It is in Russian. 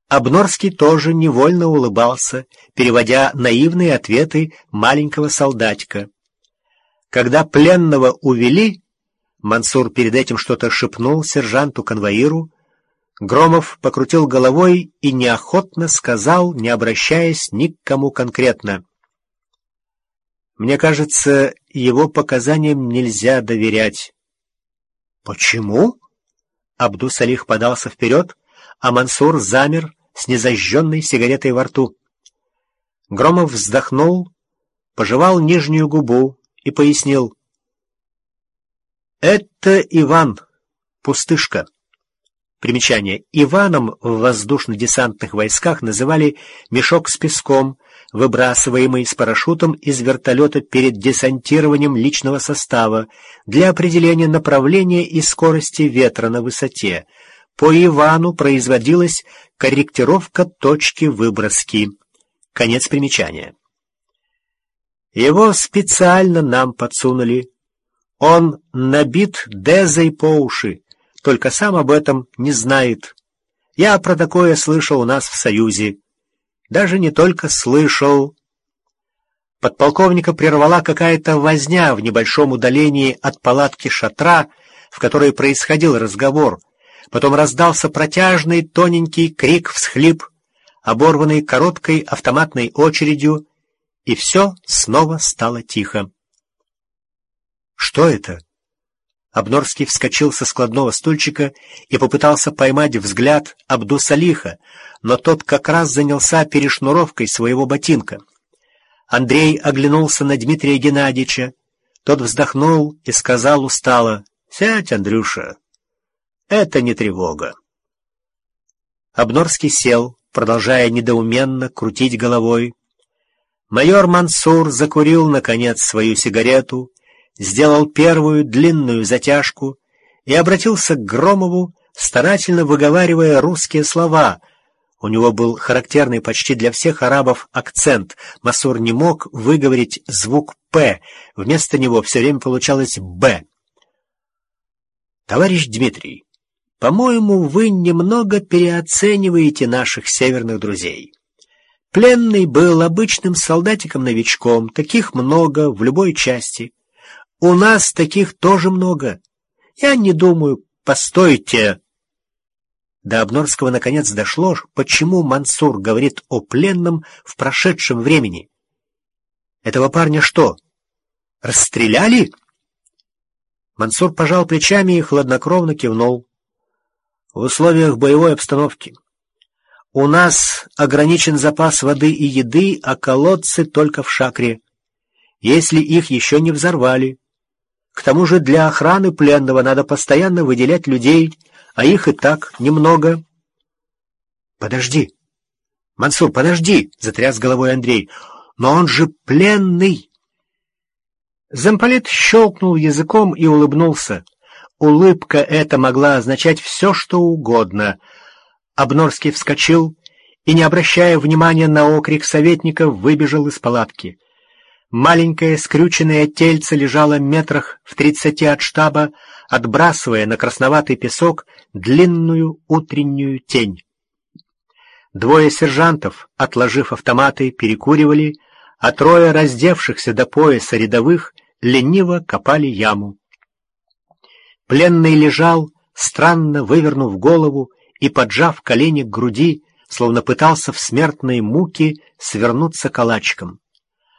Обнорский тоже невольно улыбался, переводя наивные ответы маленького солдатика. Когда пленного увели, Мансур перед этим что-то шепнул сержанту-конвоиру. Громов покрутил головой и неохотно сказал, не обращаясь ни к кому конкретно: «Мне кажется, его показаниям нельзя доверять». «Почему?» Абдус-Салих подался вперед, а Мансур замер с незажженной сигаретой во рту. Громов вздохнул, пожевал нижнюю губу и пояснил: «Это Иван, пустышка». Примечание. Иваном в воздушно-десантных войсках называли мешок с песком, выбрасываемый с парашютом из вертолета перед десантированием личного состава для определения направления и скорости ветра на высоте. По Ивану производилась корректировка точки выброски. Конец примечания. Его специально нам подсунули. Он набит дезой по уши, только сам об этом не знает. Я про такое слышал у нас в Союзе. Даже не только слышал. Подполковника прервала какая-то возня в небольшом удалении от палатки шатра, в которой происходил разговор. Потом раздался протяжный тоненький крик-всхлип, оборванный короткой автоматной очередью, и все снова стало тихо. «Что это?» Обнорский вскочил со складного стульчика и попытался поймать взгляд Абдус-Салиха, но тот как раз занялся перешнуровкой своего ботинка. Андрей оглянулся на Дмитрия Геннадьевича. Тот вздохнул и сказал устало: «Сядь, Андрюша, это не тревога». Обнорский сел, продолжая недоуменно крутить головой. Майор Мансур закурил, наконец, свою сигарету, сделал первую длинную затяжку и обратился к Громову, старательно выговаривая русские слова. У него был характерный почти для всех арабов акцент. Мансур не мог выговорить звук «п», вместо него все время получалось «б». «Товарищ Дмитрий, по-моему, вы немного переоцениваете наших северных друзей. Пленный был обычным солдатиком-новичком, таких много в любой части. У нас таких тоже много. Я не думаю... Постойте!» До Обнорского наконец дошло, почему Мансур говорит о пленном в прошедшем времени. «Этого парня что, расстреляли?» Мансур пожал плечами и хладнокровно кивнул. «В условиях боевой обстановки. У нас ограничен запас воды и еды, а колодцы только в Шакре, если их еще не взорвали. К тому же для охраны пленного надо постоянно выделять людей, а их и так немного». «Подожди, Мансур, подожди!» — затряс головой Андрей. «Но он же пленный!» Замполит щелкнул языком и улыбнулся. Улыбка эта могла означать все, что угодно. Обнорский вскочил и, не обращая внимания на окрик советников, выбежал из палатки. Маленькое скрюченное тельце лежало метрах в 30 от штаба, отбрасывая на красноватый песок длинную утреннюю тень. Двое сержантов, отложив автоматы, перекуривали, а трое раздевшихся до пояса рядовых лениво копали яму. Пленный лежал, странно вывернув голову и поджав колени к груди, словно пытался в смертной муке свернуться калачиком.